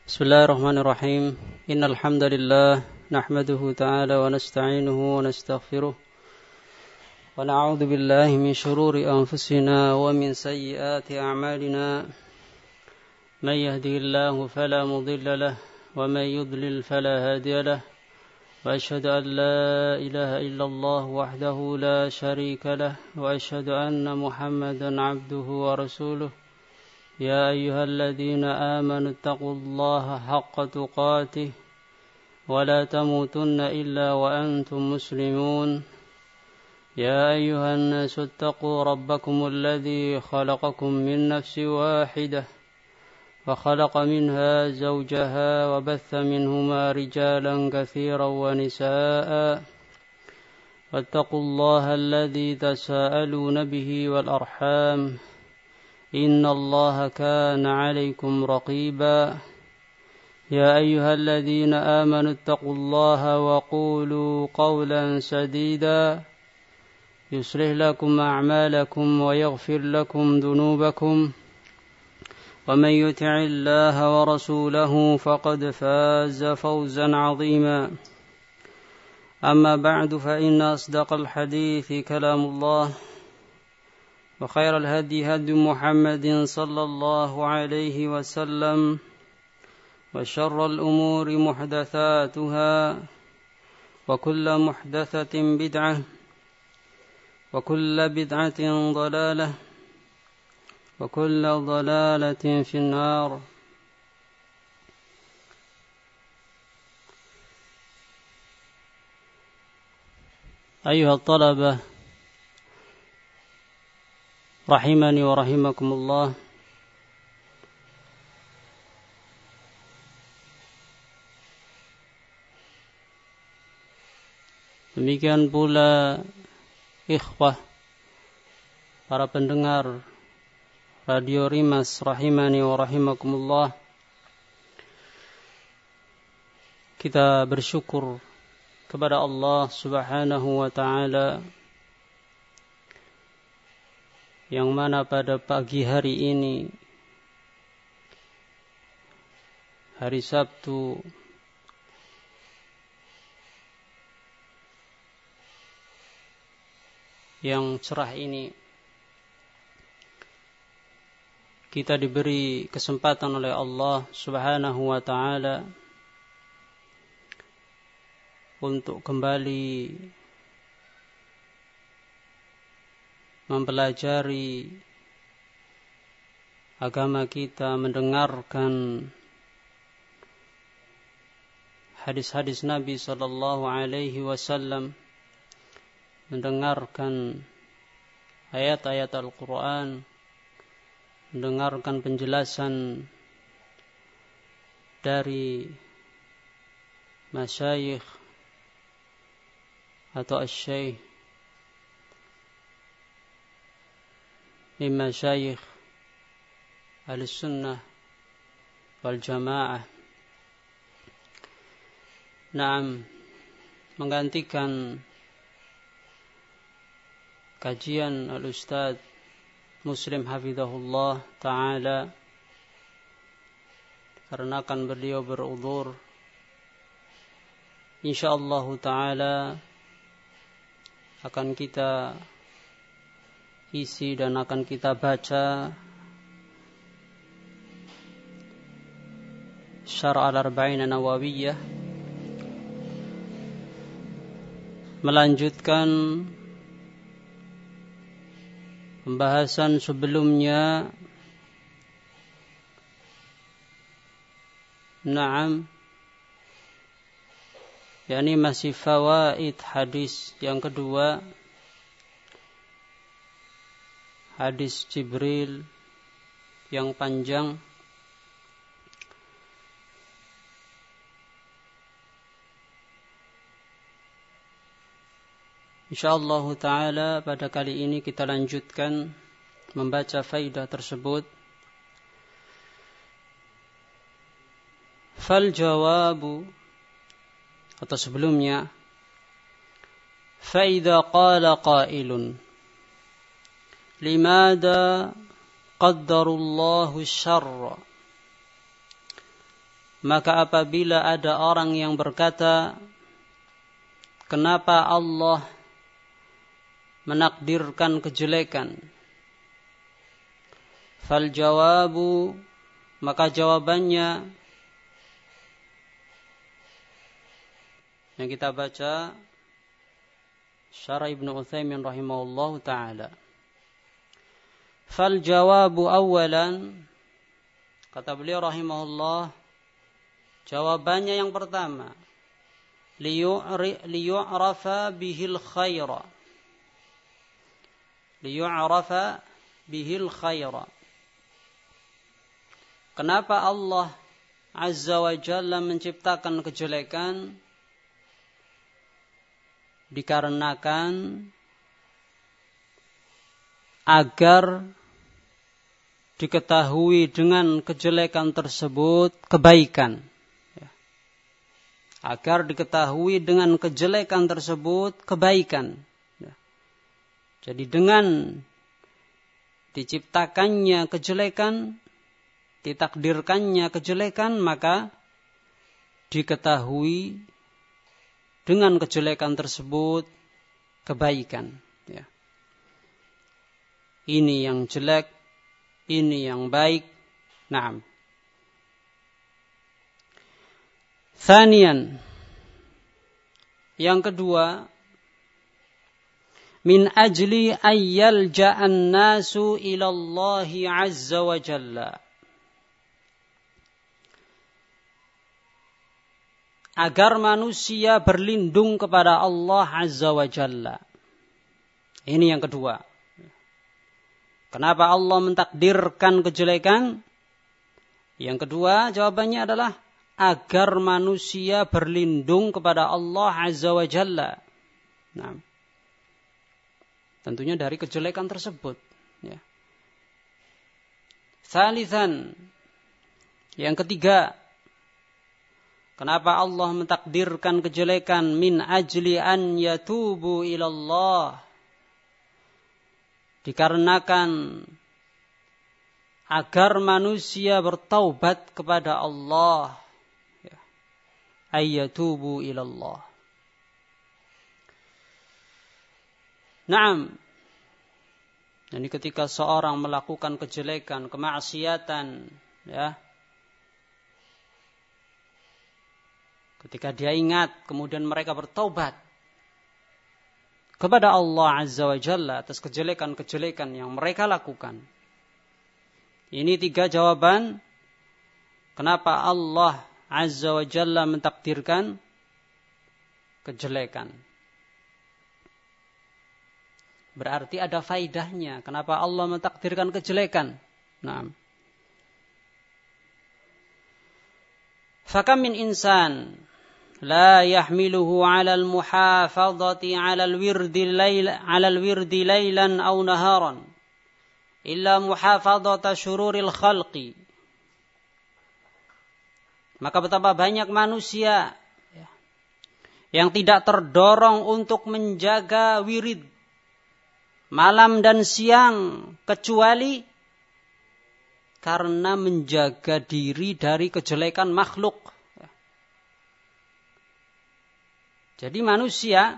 Bismillahirrahmanirrahim. Innal hamdalillah nahmaduhu ta'ala wa nasta'inuhu wa nastaghfiruh wa na'udzu billahi min shururi anfusina wa min sayyiati a'malina. May yahdihillahu fala mudilla lahu wa may yudlil fala hadiya lahu. Wa ashhadu an la ilaha illallah wahdahu la sharika lahu wa ashhadu anna Muhammadan 'abduhu wa rasuluh. يا أيها الذين آمنوا اتقوا الله حق تقاته ولا تموتن إلا وأنتم مسلمون يا أيها الناس اتقوا ربكم الذي خلقكم من نفس واحدة وخلق منها زوجها وبث منهما رجالا كثيرا ونساء واتقوا الله الذي تساءلون به والأرحام إن الله كان عليكم رقيبا يا أيها الذين آمنوا اتقوا الله وقولوا قولا سديدا يصلح لكم أعمالكم ويغفر لكم ذنوبكم ومن يطع الله ورسوله فقد فاز فوزا عظيما أما بعد فإن أصدق الحديث كلام الله وخير الهدي هدي محمد صلى الله عليه وسلم وشر الأمور محدثاتها وكل محدثة بدعة وكل بدعة ضلالة وكل ضلالة في النار. أيها الطلبة rahimani wa rahimakumullah. Demikian pula ikhwah para pendengar Radio Rimas rahimani wa rahimakumullah. Kita bersyukur kepada Allah Subhanahu wa ta'ala yang mana pada pagi hari ini, hari Sabtu, yang cerah ini, kita diberi kesempatan oleh Allah Subhanahu wa ta'ala untuk kembali mempelajari agama kita, mendengarkan hadis-hadis Nabi sallallahu alaihi wasallam, mendengarkan ayat-ayat Al-Quran, mendengarkan penjelasan dari masyayikh atau asy-syaikh min masyayikh Ahlussunnah wal Jamaah. Naam, menggantikan kajian Al-Ustaz Muslim hafizahullah ta'ala, karena akan beliau beruzur. InsyaAllah ta'ala akan kita isi dan akan kita baca Syarh Al-Arba'in An-Nawawiyah, melanjutkan pembahasan sebelumnya. Naam, yakni masih fawaid hadis yang kedua, hadis Jibril yang panjang. InsyaAllah ta'ala pada kali ini kita lanjutkan membaca faidah tersebut. Fal jawabu, atau sebelumnya, fa idza qala qailun limada qaddarullahu syarra Maka apabila ada orang yang berkata, kenapa Allah menakdirkan kejelekan? Fal jawabu, maka jawabannya yang kita baca Syarah Ibnu Utsaimin rahimahullahu taala. Fal jawabu awalan, kata beliau rahimahullah, jawabannya yang pertama, liyu'rafa bihil khaira. Liyu'rafa bihil khaira. Kenapa Allah Azza wa Jalla menciptakan kejelekan? Dikarenakan agar diketahui dengan kejelekan tersebut kebaikan. Agar diketahui dengan kejelekan tersebut kebaikan. Jadi dengan diciptakannya kejelekan, ditakdirkannya kejelekan, maka diketahui dengan kejelekan tersebut kebaikan. Ini yang jelek, ini yang baik. Naam. Tsaniyan, yang kedua, min ajli ayyal ja'an nasu ilallahi azza wa jalla, agar manusia berlindung kepada Allah azza wa jalla. Ini yang kedua. Kenapa Allah mentakdirkan kejelekan? Yang kedua, jawabannya adalah agar manusia berlindung kepada Allah azza wa jalla. Nah, tentunya dari kejelekan tersebut. Tsalitsan, yang ketiga, kenapa Allah mentakdirkan kejelekan? Min ajli an yatubu ilallah, dikarenakan agar manusia bertaubat kepada Allah. Ayyatubu ilallah. Naam. Jadi ketika seorang melakukan kejelekan, kemaksiatan, ketika dia ingat, kemudian mereka bertaubat kepada Allah Azza wa Jalla atas kejelekan-kejelekan yang mereka lakukan. Ini 3 jawaban kenapa Allah Azza wa Jalla mentakdirkan kejelekan. Berarti ada faidahnya. Kenapa Allah mentakdirkan kejelekan? Nah. Fakam min insan la yahmiluhu 'ala al-muhafadhati 'ala al-wirdi laylan aw naharan illa muhafadhata syururil khalqi. Maka betapa banyak manusia yang tidak terdorong untuk menjaga wirid malam dan siang kecuali karena menjaga diri dari kejelekan makhluk. Jadi manusia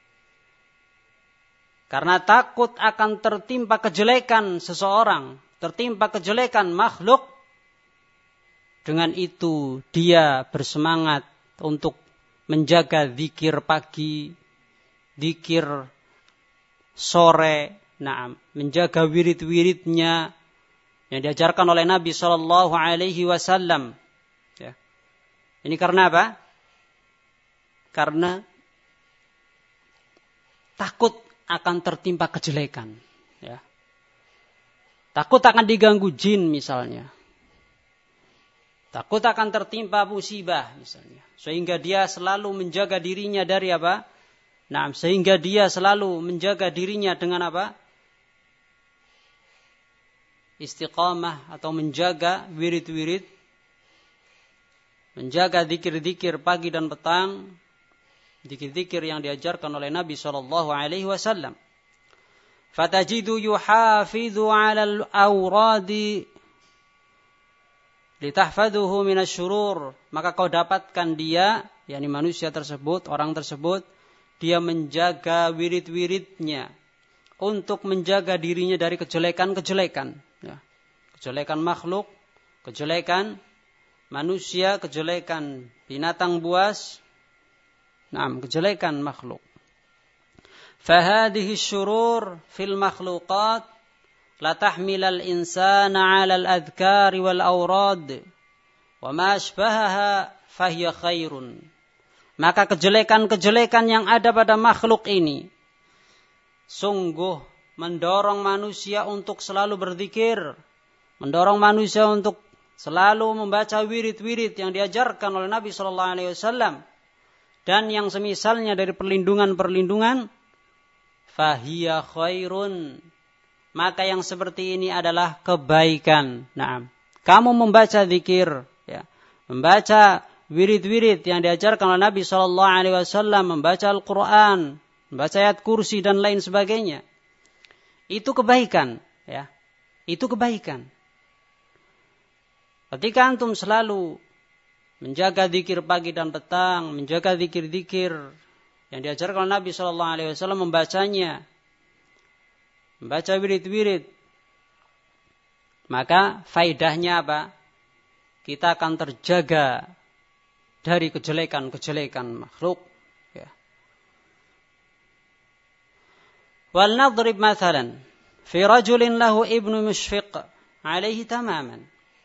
karena takut akan tertimpa kejelekan seseorang, tertimpa kejelekan makhluk, dengan itu dia bersemangat untuk menjaga zikir pagi, zikir sore, menjaga wirid-wiridnya yang diajarkan oleh Nabi Shallallahu Alaihi Wasallam. Ini karena apa? Karena takut akan tertimpa kejelekan. Takut akan diganggu jin misalnya. Takut akan tertimpa musibah misalnya. Sehingga dia selalu menjaga dirinya dari apa? Sehingga dia selalu menjaga dirinya dengan apa? Istiqamah atau menjaga wirid-wirid. Menjaga zikir-zikir pagi dan petang. Zikir-zikir yang diajarkan oleh Nabi SAW. Fatajidu yuhafidhu 'ala al-awradi litahfaduhu minasyurur, maka kau dapatkan dia, yakni manusia tersebut, orang tersebut, dia menjaga wirid-wiridnya untuk menjaga dirinya dari kejelekan-kejelekan, ya. Kejelekan makhluk, kejelekan manusia, kejelekan binatang buas, kejelekan makhluk. Fahadihi syurur fil makhluqat la tahmilal insana 'alal adhkari wal awrad wa ma asbahaha fahiya khairun. Maka kejelekan-kejelekan yang ada pada makhluk ini sungguh mendorong manusia untuk selalu berzikir, mendorong manusia untuk selalu membaca wirid-wirid yang diajarkan oleh Nabi sallallahu alaihi wasallam dan yang semisalnya dari perlindungan-perlindungan. Fahiya khairun, maka yang seperti ini adalah kebaikan. Kamu membaca zikir, ya, membaca wirid-wirid yang diajarkan oleh Nabi sallallahu alaihi wasallam, membaca Al-Qur'an, membaca ayat kursi dan lain sebagainya. Itu kebaikan, ya. Itu kebaikan. Ketika antum selalu menjaga zikir pagi dan petang, menjaga zikir-zikir yang diajarkan oleh Nabi sallallahu alaihi wasallam, membacanya, membaca wirid-wirid, maka faedahnya apa? Kita akan terjaga dari kejelekan-kejelekan makhluk, ya. Wal nadrib mathalan fi rajulin lahu ibnu mushfiq alaihi tamaman.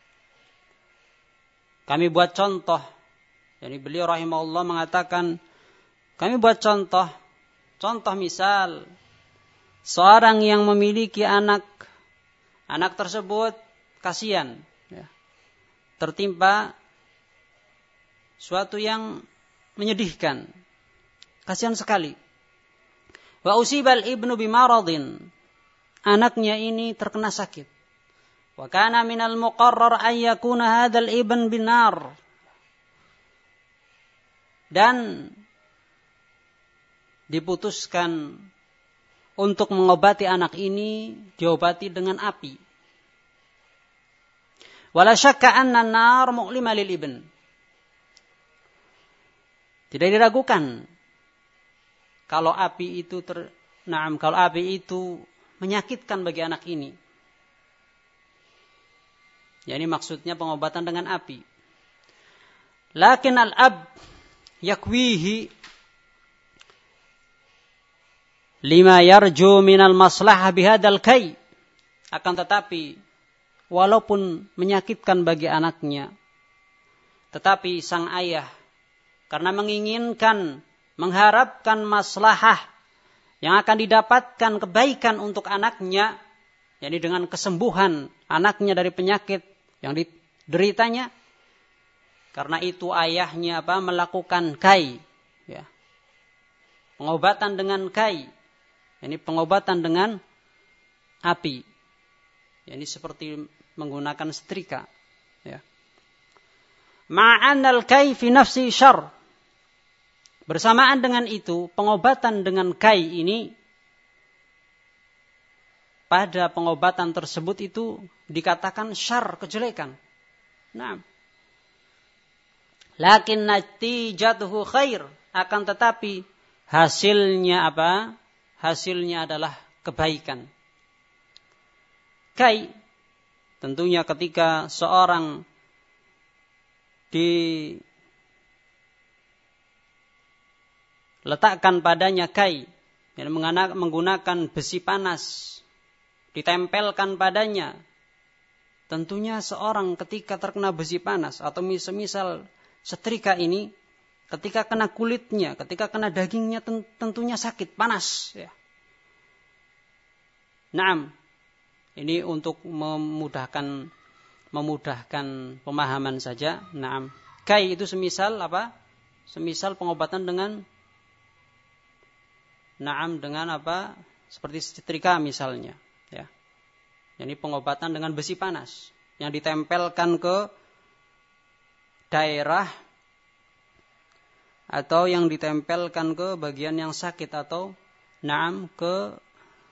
Kami buat contoh, yani beliau rahimahullah mengatakan, kami buat contoh misal seorang yang memiliki anak tersebut kasihan, ya, tertimpa suatu yang menyedihkan, kasihan sekali. Wa usibal ibnu bimaradin, anaknya ini terkena sakit. Wa kana minal muqarrar an yakuna hadzal ibn binar, dan diputuskan untuk mengobati anak ini, diobati dengan api. Wala syakka anna an-nar mu'lima lil ibn. Tidak diragukan kalau api itu menyakitkan bagi anak ini. Yani maksudnya pengobatan dengan api. Lakin al-ab yakwihi lima yarju minal maslahah bihadal kai. Akan tetapi walaupun menyakitkan bagi anaknya, tetapi sang ayah karena menginginkan, mengharapkan maslahah yang akan didapatkan kebaikan untuk anaknya, yakni dengan kesembuhan anaknya dari penyakit yang dideritanya, karena itu ayahnya melakukan kai, ya, pengobatan dengan kai. Ini pengobatan dengan api. Ini seperti menggunakan setrika. Ya. Ma'anal kai fi nafsi syarr. Bersamaan dengan itu, pengobatan dengan kai ini, pada pengobatan tersebut itu dikatakan syarr, kejelekan. Nah. Lakin natijatuhu khair. Akan tetapi hasilnya apa? Hasilnya adalah kebaikan. Kai, tentunya ketika seorang diletakkan padanya kai, yang menggunakan besi panas, ditempelkan padanya, tentunya seorang ketika terkena besi panas atau misal setrika ini, ketika kena kulitnya, ketika kena dagingnya, tentunya sakit, panas. Ya. Naam, ini untuk memudahkan pemahaman saja. Naam, kai itu semisal apa? Semisal pengobatan dengan apa? Seperti setrika misalnya. Ya. Ini pengobatan dengan besi panas yang ditempelkan ke daerah atau yang ditempelkan ke bagian yang sakit atau ke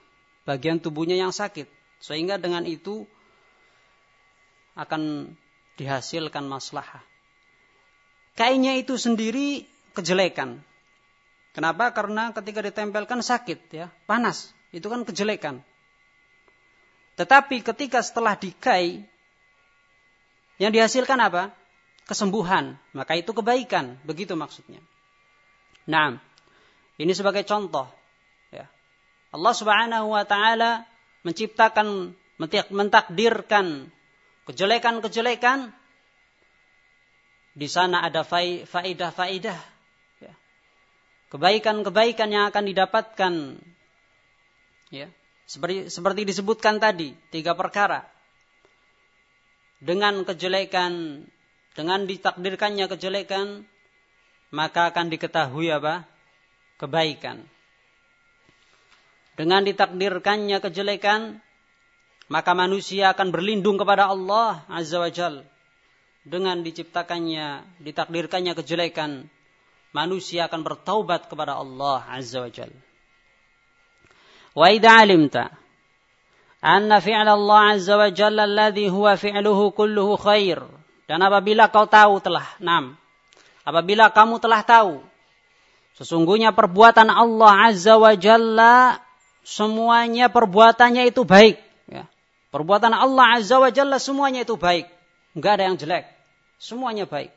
bagian tubuhnya yang sakit, sehingga dengan itu akan dihasilkan maslahah. Kainnya itu sendiri kejelekan. Kenapa? Karena ketika ditempelkan sakit, ya, panas. Itu kan kejelekan. Tetapi ketika setelah dikai, yang dihasilkan apa? Kesembuhan. Maka itu kebaikan. Begitu maksudnya. Nah, ini sebagai contoh. Ya. Allah Subhanahu wa Ta'ala menciptakan, mentakdirkan kejelekan-kejelekan. Di sana ada faidah-faidah. Ya. Kebaikan-kebaikan yang akan didapatkan. Ya. Seperti disebutkan tadi, 3 perkara. Dengan kejelekan, dengan ditakdirkannya kejelekan, maka akan diketahui apa? Kebaikan. Dengan ditakdirkannya kejelekan, maka manusia akan berlindung kepada Allah Azza wa Jalla. Dengan ditakdirkannya kejelekan, manusia akan bertaubat kepada Allah Azza wa Jalla. Wa idza 'alimta anna fi'la Allah Azza wa Jalla alladhi huwa fi'luhu kulluhu khair. Dan apabila kau tahu apabila kamu telah tahu sesungguhnya perbuatan Allah Azza wa Jalla semuanya perbuatannya itu baik, ya. Perbuatan Allah Azza wa Jalla semuanya itu baik, enggak ada yang jelek, semuanya baik.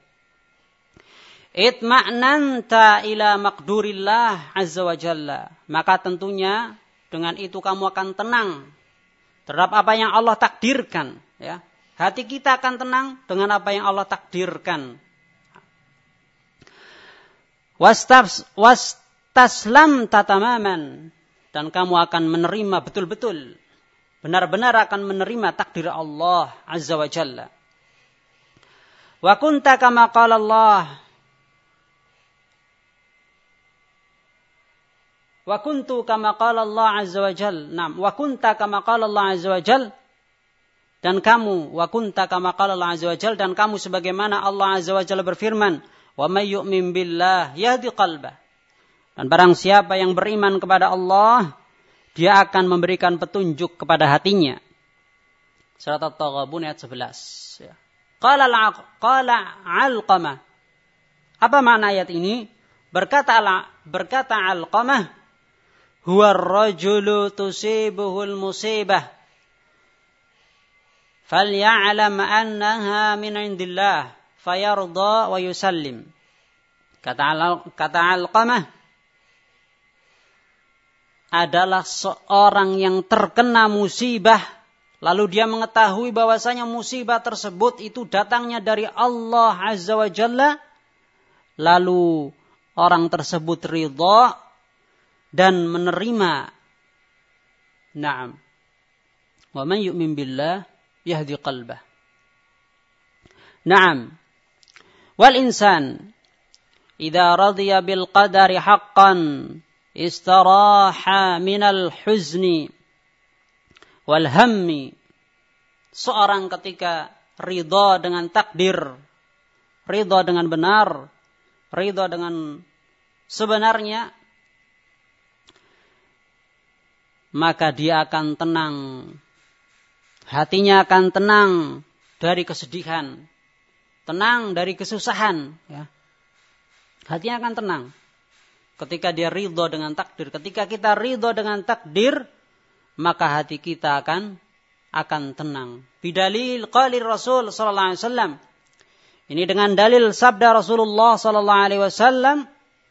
Itma'nanta ila maqdurillah Azza wa Jalla, maka tentunya dengan itu kamu akan tenang terhadap apa yang Allah takdirkan, ya. Hati kita akan tenang dengan apa yang Allah takdirkan. Wastaslam tatamaman, dan kamu akan menerima betul-betul, benar-benar akan menerima takdir Allah Azza wa Jalla. Wa kunta kama qala Allah, wa kuntu kama qala Allah Azza wa Jalla. Naam, wa kunta kama qala Allah Azza wa Jalla. Dan kamu, wa kunta kama qala Allah Azza wa Jalla, dan kamu sebagaimana Allah Azza wa Jalla berfirman, wa may yu'min billah yahdi qalbah. Dan barang siapa yang beriman kepada Allah, dia akan memberikan petunjuk kepada hatinya. Surat At-Taghabun ayat 11. Ya. Qala Alqamah. Apa makna ayat ini? Berkata Alqamah, huwa ar-rajulu tusibuhul musibah falya'lam annaha min indillah fayarda wa yusallim. Kata Alqamah adalah seorang yang terkena musibah, lalu dia mengetahui bahwasanya musibah tersebut itu datangnya dari Allah Azza wa Jalla, lalu orang tersebut ridha dan menerima. Naam. Wa man yu'min billah yahdi qalbah. Naam. Wal insan idza radiya bil qadari haqqan istaraha minal huzni wal hammi. Seorang ketika ridha dengan takdir, ridha dengan benar, ridha dengan sebenarnya, maka dia akan tenang. Hatinya akan tenang dari kesedihan, tenang dari kesusahan, ya. Hatinya akan tenang ketika dia ridho dengan takdir. Ketika kita ridho dengan takdir, maka hati kita akan tenang. Bidalil qalir Rasul sallallahu alaihi wasallam. Ini dengan dalil sabda Rasulullah sallallahu alaihi wasallam,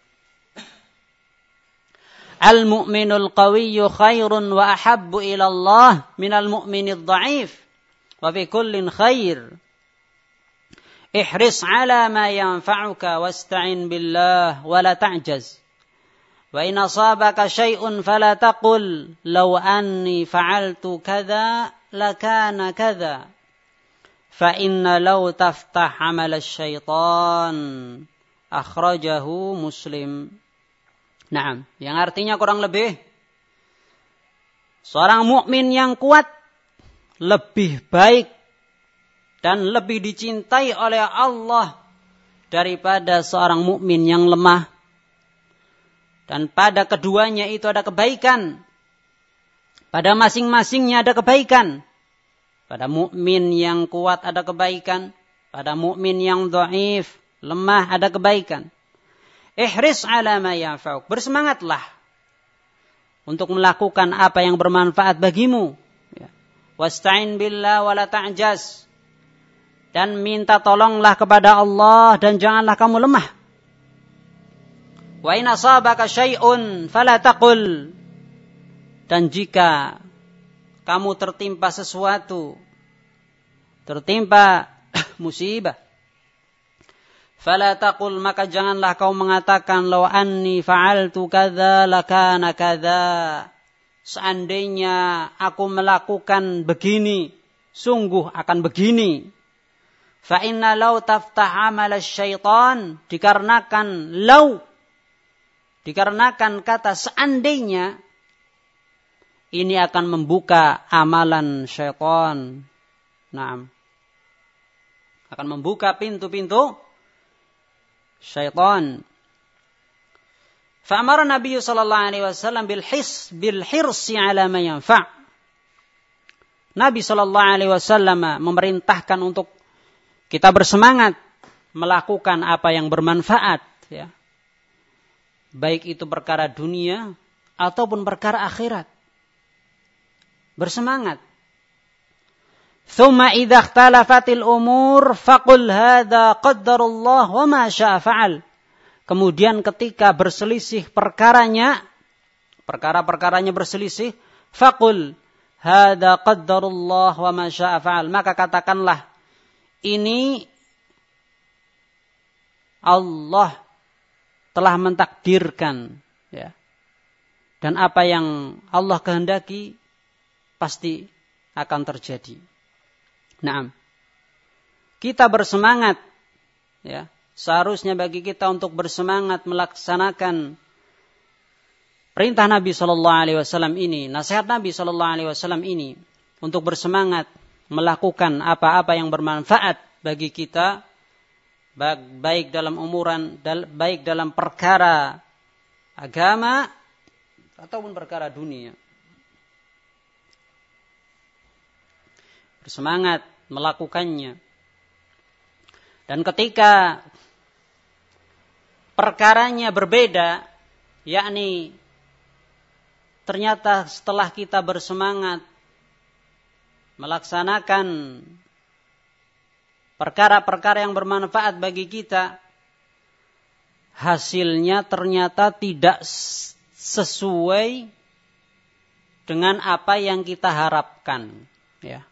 al-mu'minul qawiyyu khairun wa ahabbu ila Allah minal mu'minid dha'if wa fi kullin khair. Ihris ala ma yanfa'uka wasta'in billah wa la ta'jaz. Wa in asabaka syai'un fala taqul law anni fa'altu kadza lakana kadza. Fa inna law taftah 'amal asy-syaitan. Akhrajahu Muslim. Naam, yang artinya kurang lebih seorang mukmin yang kuat lebih baik dan lebih dicintai oleh Allah daripada seorang mukmin yang lemah. Dan pada keduanya itu ada kebaikan. Pada masing-masingnya ada kebaikan. Pada mukmin yang kuat ada kebaikan, pada mukmin yang dhaif, lemah, ada kebaikan. Ihris ala ma yanfa'uk. Bersemangatlah untuk melakukan apa yang bermanfaat bagimu. Ya. Wasta'in billah wa la ta'jaz. Dan minta tolonglah kepada Allah dan janganlah kamu lemah. Wa in asabaka syai'un fala taqul. Dan jika kamu tertimpa sesuatu, tertimpa musibah, fala taqul, maka janganlah kau mengatakan law anni fa'altu kadza lakana kadza. Seandainya aku melakukan begini, sungguh akan begini. Fa inna law taftah amal syaitan, dikarenakan kata seandainya, ini akan membuka amalan syaitan. Naam. Akan membuka pintu-pintu syaitan. Fa'amara Nabi sallallahu alaihi wasallam bil hirsi ala ma yanfa'. Nabi sallallahu alaihi wasallam memerintahkan untuk kita bersemangat melakukan apa yang bermanfaat, ya. Baik itu perkara dunia ataupun perkara akhirat. Bersemangat. Thumma idza ikhtalafatil umur faqul hadza qaddarullah wa ma syaa fa'al. Kemudian ketika berselisih perkaranya berselisih, faqul hadza qaddarullah wa ma syaa fa'al. Maka katakanlah, ini Allah telah mentakdirkan, ya. Dan apa yang Allah kehendaki pasti akan terjadi. Naam. Kita bersemangat, ya. Seharusnya bagi kita untuk bersemangat melaksanakan perintah Nabi sallallahu alaihi wasallam ini, nasihat Nabi sallallahu alaihi wasallam ini, untuk bersemangat melakukan apa-apa yang bermanfaat bagi kita, baik dalam umuran, baik dalam perkara agama ataupun perkara dunia. Bersemangat melakukannya. Dan ketika perkaranya berbeda, yakni ternyata setelah kita bersemangat melaksanakan perkara-perkara yang bermanfaat bagi kita, hasilnya ternyata tidak sesuai dengan apa yang kita harapkan, ya.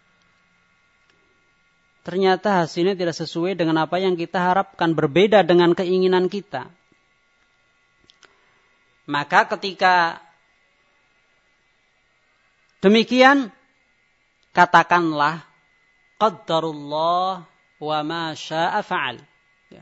Ternyata hasilnya tidak sesuai dengan apa yang kita harapkan, berbeda dengan keinginan kita. Maka ketika demikian, katakanlah qaddarullah wa ma syaa fa'al. Ya.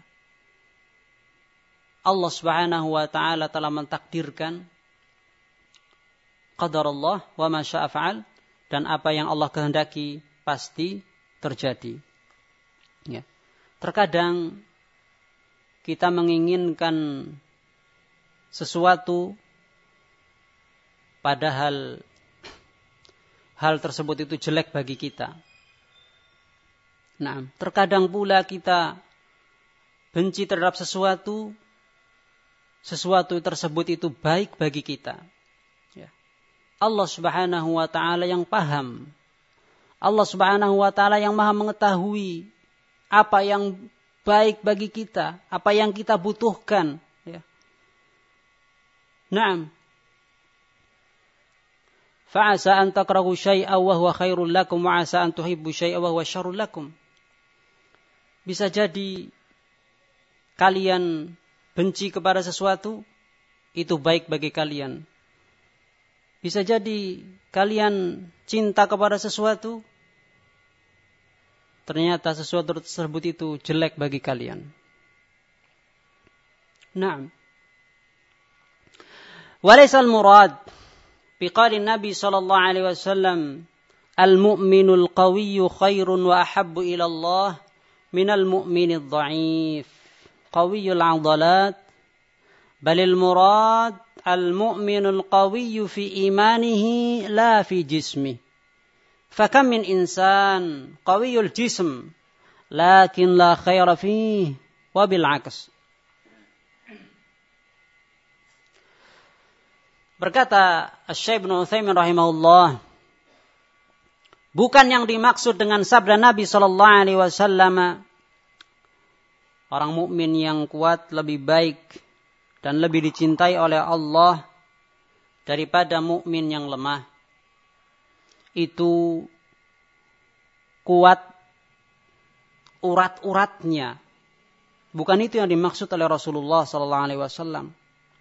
Allah Subhanahu wa taala telah mentakdirkan, qadarullah wa ma syaa fa'al, dan apa yang Allah kehendaki pasti terjadi. Ya. Terkadang kita menginginkan sesuatu padahal hal tersebut itu jelek bagi kita. Nah, terkadang pula kita benci terhadap sesuatu tersebut itu baik bagi kita. Ya. Allah Subhanahu wa taala yang paham. Allah Subhanahu wa taala yang Maha mengetahui apa yang baik bagi kita, apa yang kita butuhkan, ya. Naam. Fa'asa an takrahu syai'an wa huwa khairul lakum wa 'asa an tuhibbu syai'an wa huwa syarrul lakum. Bisa jadi kalian benci kepada sesuatu, itu baik bagi kalian. Bisa jadi kalian cinta kepada sesuatu, ternyata sesuatu tersebut itu jelek bagi kalian. Naam. Walaysa al-murad biqaulin Nabi sallallahu alaihi wasallam al-mu'minul qawiyyu khairun wa ahabbu ila Allah minal mu'minidh dha'if qawiyyul 'adalat, balil murad al-mu'minul qawiyyu fi imanihi la fi jismihi. Fakam min insan qawiyul jism lakin la khaira fihi wa bil 'aks. Berkata Syekh Ibnu Utsaimin rahimahullah, bukan yang dimaksud dengan sabda Nabi sallallahu alaihi wasallam orang mukmin yang kuat lebih baik dan lebih dicintai oleh Allah daripada mukmin yang lemah. Itu kuat urat-uratnya. Bukan itu yang dimaksud oleh Rasulullah sallallahu alaihi wasallam.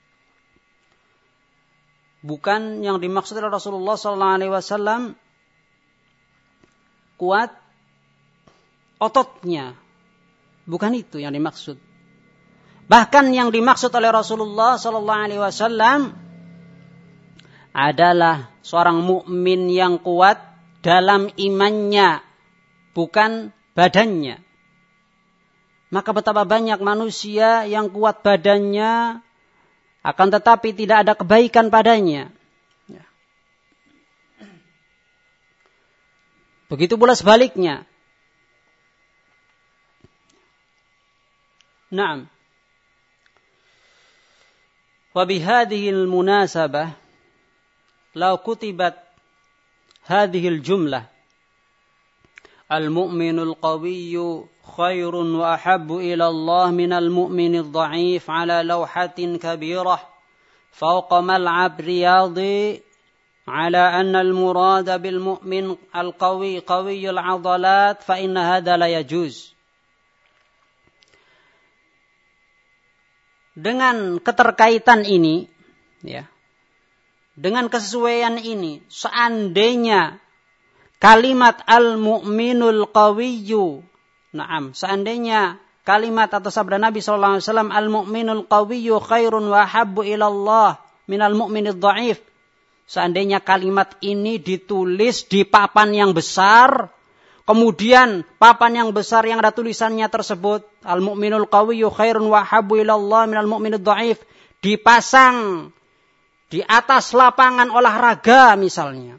Bukan yang dimaksud oleh Rasulullah sallallahu alaihi wasallam kuat ototnya. Bukan itu yang dimaksud. Bahkan yang dimaksud oleh Rasulullah sallallahu alaihi wasallam adalah seorang mukmin yang kuat dalam imannya, bukan badannya. Maka betapa banyak manusia yang kuat badannya, akan tetapi tidak ada kebaikan padanya. Begitu pula sebaliknya. Naam. Wa bihadhihi al-munasabah law kutibat hadhihi al-jumlah al-mu'minul qawiyyu khairun wa ahabbu ila Allah minal mu'minid dha'if ala lawhatin kabirah fawqa mal'ab riyadi ala anna al-murada bil mu'min al-qawi qawiyul 'adalat fa inna hadha la yajuz. Dengan keterkaitan ini, ya, dengan kesesuaian ini, seandainya kalimat al-mu'minul qawiyyu, na'am, seandainya kalimat atau sabda Nabi sallallahu alaihi wasallam al-mu'minul qawiyyu khairun wa habbu ila Allah minal mu'minid dha'if, seandainya kalimat ini ditulis di papan yang besar, kemudian papan yang besar yang ada tulisannya tersebut al-mu'minul qawiyyu khairun wa habbu ila Allah minal mu'minid dha'if dipasang di atas lapangan olahraga misalnya,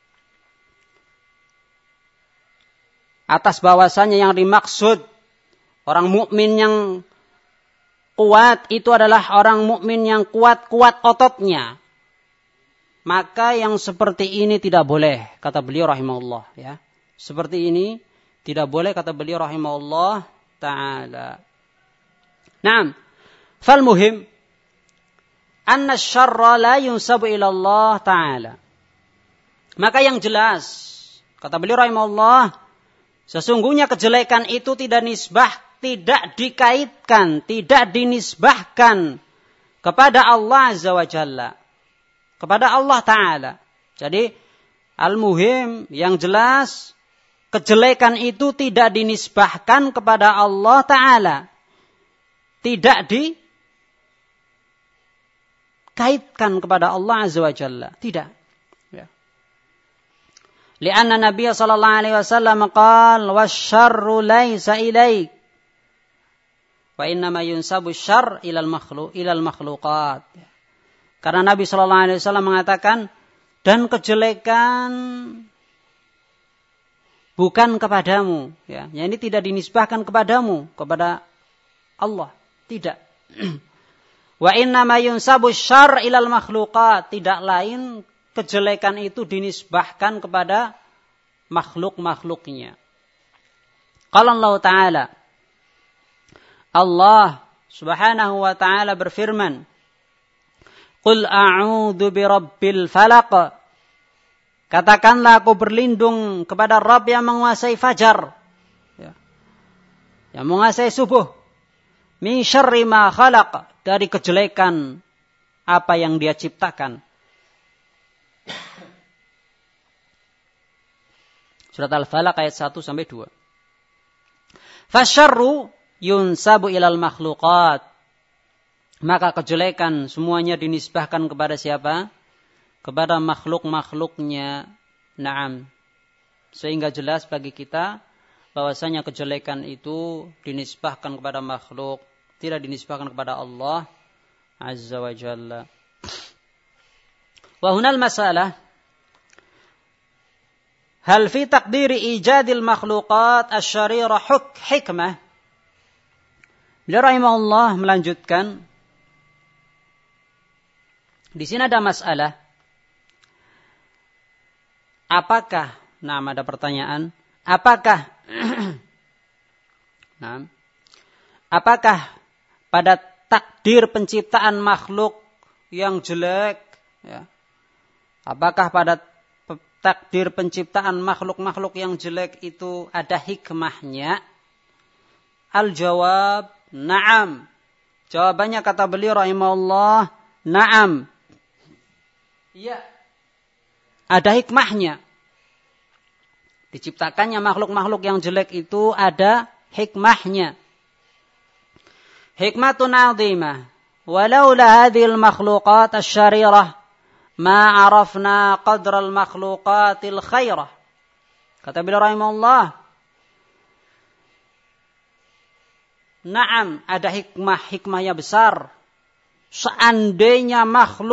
atas bahwasanya yang dimaksud orang mukmin yang kuat itu adalah orang mukmin yang kuat-kuat ototnya, maka yang seperti ini tidak boleh, kata beliau rahimahullah, ya. Seperti ini tidak boleh, kata beliau rahimahullah ta'ala. Naam, fal muhim anna syarra la yunsabu ila Allah ta'ala. Maka yang jelas, kata beliau rahimahullah, sesungguhnya kejelekan itu tidak dikaitkan, tidak dinisbahkan kepada Allah Azza wa Jalla, kepada Allah Ta'ala. Jadi, al-muhim, yang jelas, kejelekan itu tidak dinisbahkan kepada Allah Ta'ala. Tidak dikaitkan kepada Allah Azza wa Jalla. Tidak. Ya. Lianna Nabi sallallahu alaihi wasallam qala wasyarru laisa ilaik. Wa innama yunsabu syarr ilal makhluqat. Karena Nabi sallallahu alaihi wasallam mengatakan, dan kejelekan bukan kepadamu, ya. Ini tidak dinisbahkan kepadamu, kepada Allah, tidak. Wa inna ma yunsabu syarr ilal makhluqat, tidak lain kejelekan itu dinisbahkan kepada makhluk-makhluknya. Qala Allah Ta'ala, Allah Subhanahu wa Ta'ala berfirman, Qul a'udzu birabbil falaq. Katakanlah aku berlindung kepada Rabb yang menguasai fajar, ya, yang menguasai subuh, min syarri ma khalaq, dari kejelekan apa yang Dia ciptakan. Surat Al-Falaq ayat 1 sampai 2. Fasyarru yunsabu ilal makhluqat. Maka kejelekan semuanya dinisbahkan kepada siapa? Kepada makhluk-makhluknya. Naam. Sehingga jelas bagi kita bahwasanya kejelekan itu dinisbahkan kepada makhluk, tidak dinisbahkan kepada Allah Azza wa Jalla. Wa hunal masalah hal fi taqdiri ijadil makhluqat asy-syarirah hikmah. Beliau rahimahullah melanjutkan, di sini ada masalah, apakah, ada pertanyaan, apakah pada takdir penciptaan makhluk yang jelek, ya, apakah pada takdir penciptaan makhluk-makhluk yang jelek itu ada hikmahnya? Al-jawab, na'am. Jawabannya kata beliau rahimahullah, na'am. Ya, ada hikmahnya. Diciptakannya makhluk-makhluk yang jelek itu ada hikmahnya. Hikmatun 'azimah. Walaula hadhil makhluqat asy-syarirah ma 'arafna qadral makhluqatil khairah. Kata beliau rahimahullah, na'am, ada hikmahnya besar. Seandainya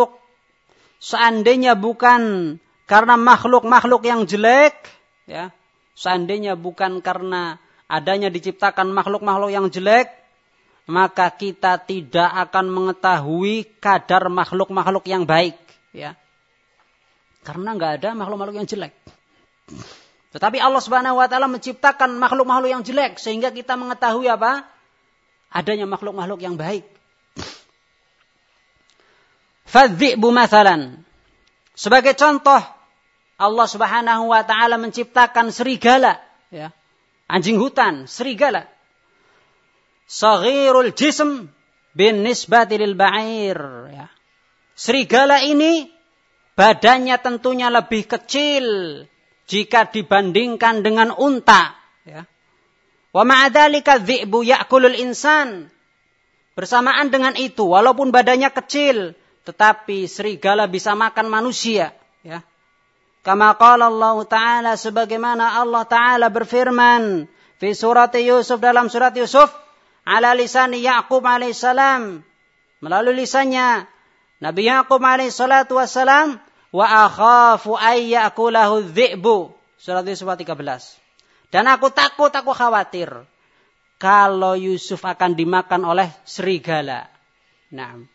bukan karena makhluk-makhluk yang jelek, ya, seandainya bukan karena adanya diciptakan makhluk-makhluk yang jelek, maka kita tidak akan mengetahui kadar makhluk-makhluk yang baik, ya. Karena enggak ada makhluk-makhluk yang jelek. Tetapi Allah Subhanahu wa taala menciptakan makhluk-makhluk yang jelek sehingga kita mengetahui apa? Adanya makhluk-makhluk yang baik. Fadh-dhi'bu mathalan. Sebagai contoh, Allah Subhanahu wa taala menciptakan serigala, ya. Anjing hutan, serigala. Saghirul jism bin nisbati lil ba'ir, ya. Serigala ini badannya tentunya lebih kecil jika dibandingkan dengan unta, ya. Wa ma'a dzalika dzi'bu ya'kulul insan. Bersamaan dengan itu, walaupun badannya kecil, tetapi serigala bisa makan manusia, ya. Kama qala Allah Ta'ala, sebagaimana Allah Ta'ala berfirman fi surat Yusuf, dalam surat Yusuf, ala lisani Ya'qub alaihissalam, melalui lisannya Nabi Ya'qub alaihissalatu wassalam, wa akhafu ay ya'kulahu dzi'bu, surat Yusuf 13. Dan aku takut, aku khawatir kalau Yusuf akan dimakan oleh serigala. Naam.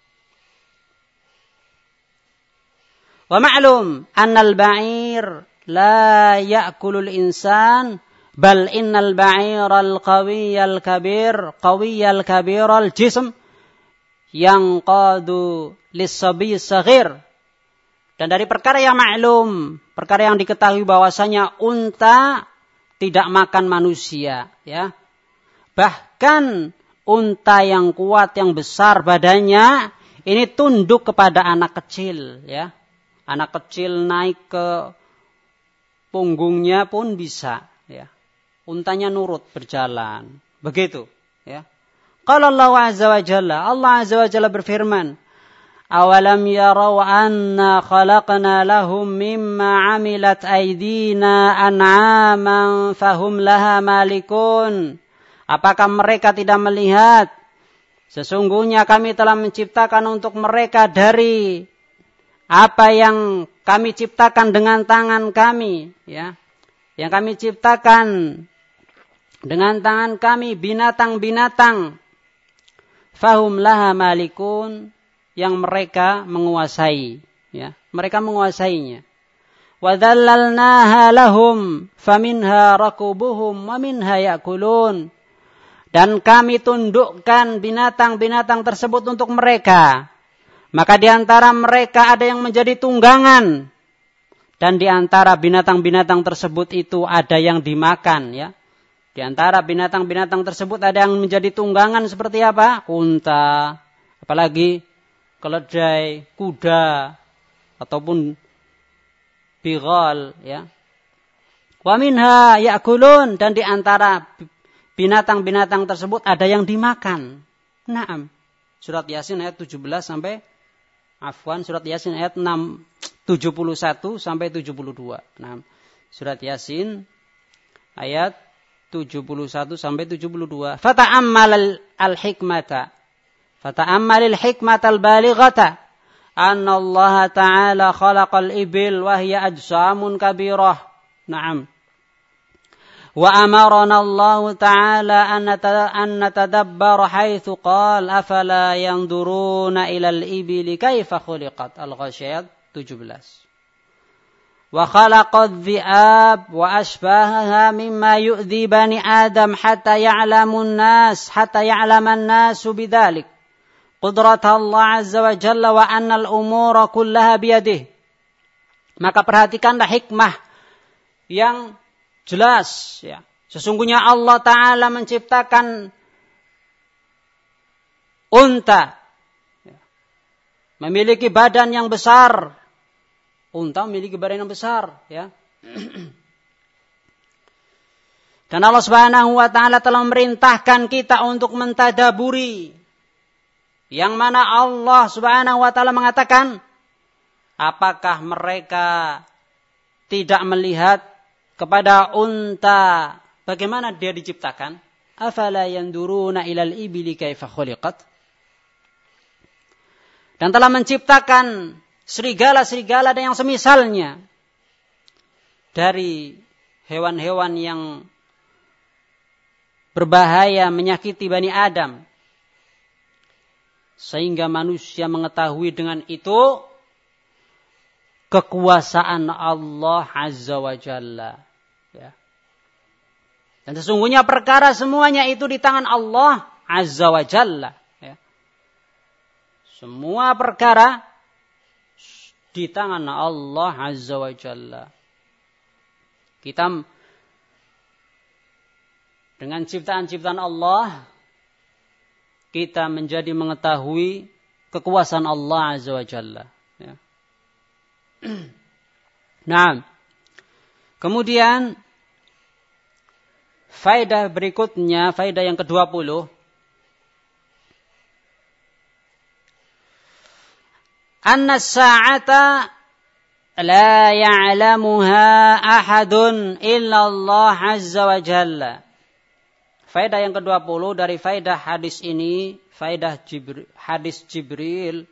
Wa ma'lum annal ba'ir la ya'kulul insan, bal innal ba'iral qawiyyal kabiral jism yang qadu lis-sabiy saghir. Dan dari perkara yang maklum, perkara yang diketahui bahwasanya unta tidak makan manusia, ya. Bahkan unta yang kuat, yang besar badannya, ini tunduk kepada anak kecil, ya. Anak kecil naik ke punggungnya pun bisa, ya. Untanya nurut berjalan. Begitu, ya. Qala Allah azza wa jalla, Allah azza wa jalla berfirman, awalam yarau anna khalaqna lahum mimma amilat aydina an'aman fahum laha malikun. Apakah mereka tidak melihat sesungguhnya kami telah menciptakan untuk mereka dari apa yang kami ciptakan dengan tangan kami, ya. Yang kami ciptakan dengan tangan kami, binatang-binatang. Fahum laha malikun, yang mereka menguasai, ya. Mereka menguasainya. Wa dzallalnaha lahum faminha rakubuhum wa minha ya'kulun. Dan kami tundukkan binatang-binatang tersebut untuk mereka. Maka di antara mereka ada yang menjadi tunggangan. Dan di antara binatang-binatang tersebut itu ada yang dimakan, ya. Di antara binatang-binatang tersebut ada yang menjadi tunggangan seperti apa? Unta, apalagi keledai, kuda, ataupun bighal, ya. Wa minha ya'kulun, dan di antara binatang-binatang tersebut ada yang dimakan. Naam. Surat Yasin ayat 17 sampai Surat Yasin ayat 71 sampai 72. Nah, Surat Yasin ayat 71 sampai 72. Fata'ammal al-hikmata. Fata'ammal al-hikmata al-balighata. Anna Allah Ta'ala khalaqal ibil wa hiya ajsamun kabirah. Naam. Wa amarana Allah Ta'ala an natadabbara haitsu qala afala yanzuruna ilal ibili kaifa khuliqat. Al-Ghasyiyah 17. Wa khalaqadh dhi'ab wa ashbahaha mimma yu'dhi bani Adam hatta ya'laman nasu bidzalik qudrat Allah azza wa jalla wa anna al-umura kullaha biyadihi. Maka perhatikanlah hikmah yang jelas, ya. Sesungguhnya Allah Ta'ala menciptakan unta, ya. Memiliki badan yang besar. Unta memiliki badan yang besar, ya. Dan Allah Subhanahu wa Ta'ala telah memerintahkan kita untuk mentadaburi, yang mana Allah Subhanahu wa Ta'ala mengatakan, apakah mereka tidak melihat kepada unta bagaimana dia diciptakan? Afala yanduruna ilal ibili kaifa khuliqat. Dan telah menciptakan serigala-serigala dan yang semisalnya dari hewan-hewan yang berbahaya menyakiti Bani Adam. Sehingga manusia mengetahui dengan itu kekuasaan Allah Azza wa Jalla. Ya. Dan sesungguhnya perkara semuanya itu di tangan Allah Azza wa Jalla. Ya. Semua perkara di tangan Allah Azza wa Jalla. Kita dengan ciptaan-ciptaan Allah, kita menjadi mengetahui kekuasaan Allah Azza wa Jalla. Ya. Nah, kemudian faedah berikutnya, faedah yang ke-20. Anna as-sa'ata la ya'lamuha ahadun illa Allah Azza wa Jalla. Faedah yang ke-20 dari faedah hadis ini, faedah hadis Jibril.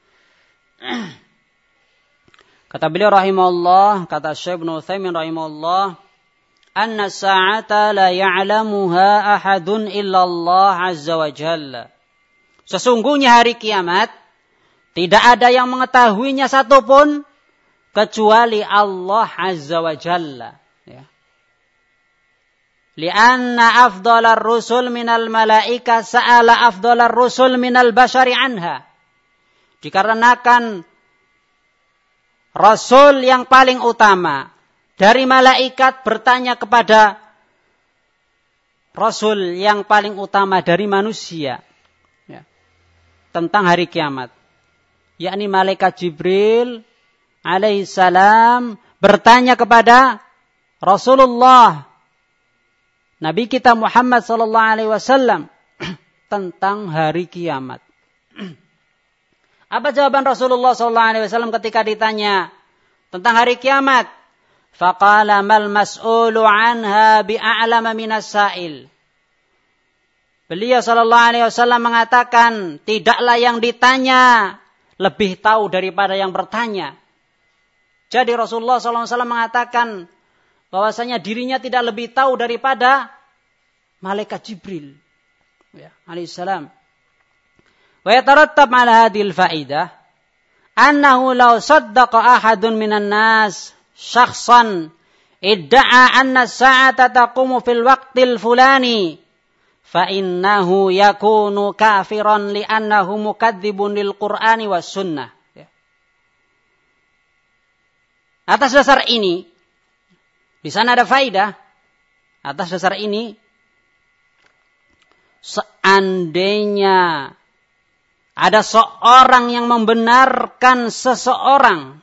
Kata beliau rahimahullah, kata Syekh Ibnu Utsaimin rahimahullah, anna sa'ata la ya'lamuha ahadun illa Allah Azza wa Jalla. Sesungguhnya hari kiamat tidak ada yang mengetahuinya satupun kecuali Allah Azza wa Jalla. Ya. Lianna afdalar rusul minal malaika sa'ala afdalar rusul minal bashari anha. Dikarenakan Rasul yang paling utama dari malaikat bertanya kepada Rasul yang paling utama dari manusia, ya, tentang hari kiamat. Yakni malaikat Jibril alaihissalam bertanya kepada Rasulullah Nabi kita Muhammad sallallahu alaihi wasallam tentang hari kiamat. Apa jawaban Rasulullah sallallahu alaihi wasallam ketika ditanya tentang hari kiamat? Faqala mal mas'ulu anha bi'a'lama minas sa'il. Beliau sallallahu alaihi wasallam mengatakan, tidaklah yang ditanya lebih tahu daripada yang bertanya. Jadi Rasulullah sallallahu alaihi wasallam mengatakan bahwasanya dirinya tidak lebih tahu daripada malaikat Jibril, ya, alaihissalam. Wa yatarattab 'ala hadhil fa'idah annahu law saddaqa ahadun minan nas syakhsan idda'a anna as-sa'ata taqumu fil waqtil fulani fa innahu yakunu kafiran li'annahu mukadzibun lil Qur'ani was sunnah. Ya. Atas dasar ini di sana ada faedah. Atas dasar ini seandainya ada seorang yang membenarkan seseorang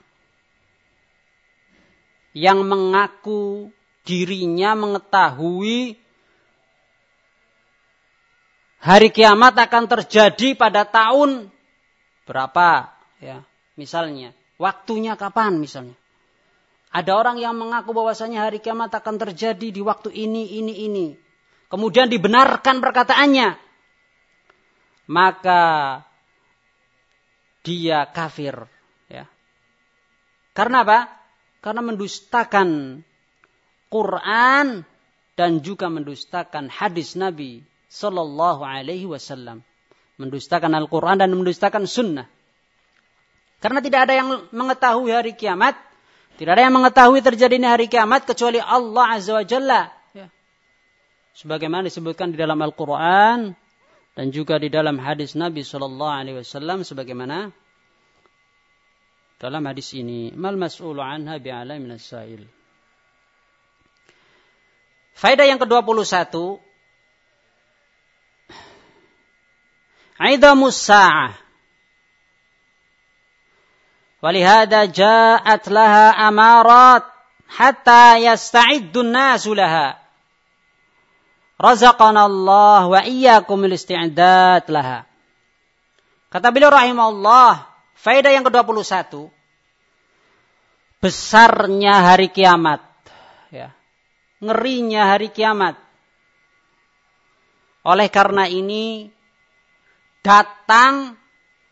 yang mengaku dirinya mengetahui hari kiamat akan terjadi pada tahun berapa, ya, misalnya, waktunya kapan misalnya. Ada orang yang mengaku bahwasanya hari kiamat akan terjadi di waktu ini. Kemudian dibenarkan perkataannya. Maka dia kafir, ya. Karena apa? Karena mendustakan Quran dan juga mendustakan hadis Nabi sallallahu alaihi wasallam. Mendustakan Al-Quran dan mendustakan sunnah. Karena tidak ada yang mengetahui hari kiamat. Tidak ada yang mengetahui terjadinya hari kiamat kecuali Allah Azza wa Jalla. Ya. Sebagaimana disebutkan di dalam Al-Quran dan juga di dalam hadis Nabi sallallahu alaihi wasallam sebagaimana dalam hadis ini, mal mas'ulu anha bi'ala minas sa'il. Faedah yang ke-21, aidamus sa'ah. Walihada ja'at laha amarat hatta yasta'iddu an-nasu laha. Razaqanallah wa iyyakum al-isti'dad laha. Kata beliau rahimahullah, faedah yang ke-21, besarnya hari kiamat, ya, ngerinya hari kiamat. Oleh karena ini datang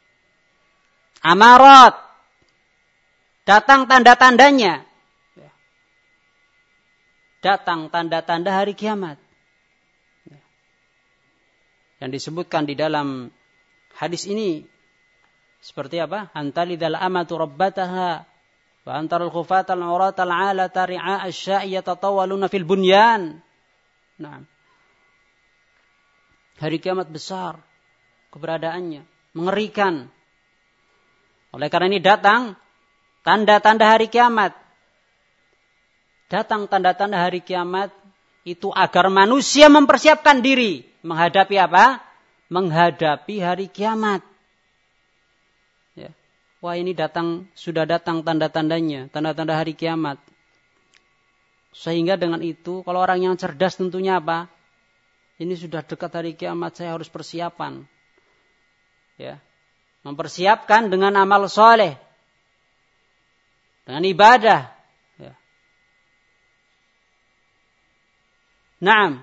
amarat, datang tanda-tandanya, datang tanda-tanda hari kiamat. Yang disebutkan di dalam hadis ini seperti apa? Antalidal amatu rabbataha wa antaral khufatal uratal alata ri'a asya'i yatatawaluna fil bunyan. Nah, hari kiamat besar keberadaannya, mengerikan. Oleh karena ini datang tanda-tanda hari kiamat. Datang tanda-tanda hari kiamat itu agar manusia mempersiapkan diri menghadapi apa? Menghadapi hari kiamat. Ya. Wah, ini sudah datang tanda-tandanya, tanda-tanda hari kiamat. Sehingga dengan itu, kalau orang yang cerdas tentunya apa? Ini sudah dekat hari kiamat, saya harus persiapan. Ya. Mempersiapkan dengan amal soleh, dengan ibadah. Ya. Naam.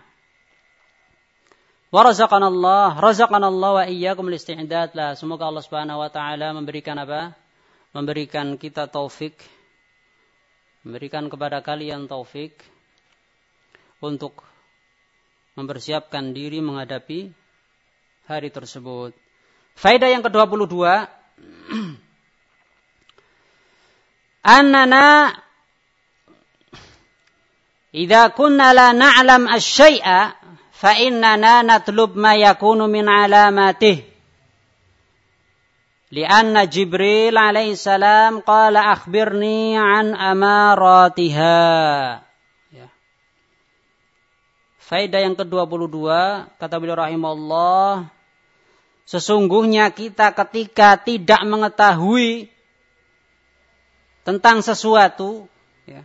Wa razaqanallah wa iyyakum al-isti'dad lah. Semoga Allah Subhanahu wa taala memberikan apa? Memberikan kita taufik, memberikan kepada kalian taufik untuk mempersiapkan diri menghadapi hari tersebut. Faedah yang ke-22, annana idza kunna la na'lam asy-syai'a fa innana natlub ma yakunu min alamatih. Lianna Jibril alaihi salam qala akhbirni an amaratiha. Ya. Faedah yang ke-22, kata beliau rahimahullah, sesungguhnya kita ketika tidak mengetahui tentang sesuatu, ya,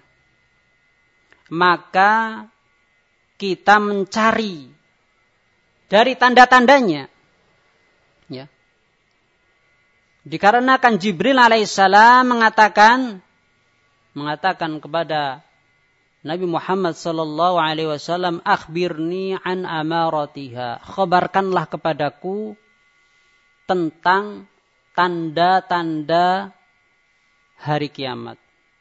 maka kita mencari dari tanda-tandanya. Ya. Dikarenakan Jibril alaihissalam mengatakan kepada Nabi Muhammad sallallahu alaihi wasallam, akhbirni an amaratiha. Khabarkanlah kepadaku tentang tanda-tanda hari kiamat.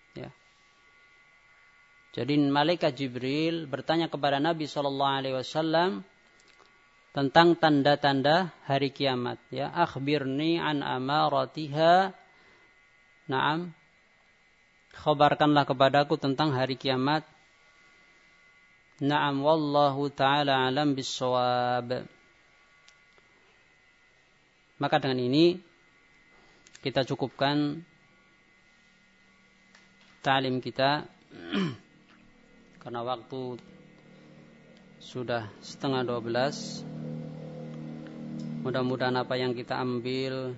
Jadi malaikat Jibril bertanya kepada Nabi SAW tentang tanda-tanda hari kiamat. Ya, akhbirni an amaratiha. Naam. Khabarkanlah kepadaku tentang hari kiamat. Naam, wallahu ta'ala alam bissawab. Maka dengan ini kita cukupkan ta'lim kita. Karena waktu sudah 11:30. Mudah-mudahan apa yang kita ambil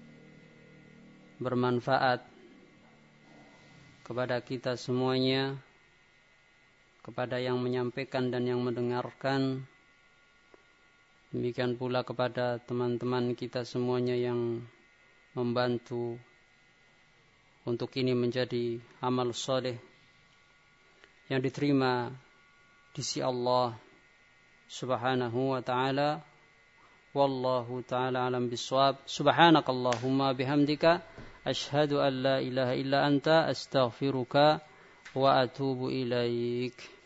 bermanfaat kepada kita semuanya, kepada yang menyampaikan dan yang mendengarkan. Demikian pula kepada teman-teman kita semuanya yang membantu untuk ini menjadi amal soleh yang diterima di sisi Allah Subhanahu wa ta'ala. Wallahu ta'ala alam biswab. Subhanakallahumma bihamdika asyhadu an la ilaha illa anta astaghfiruka wa atubu ilaik.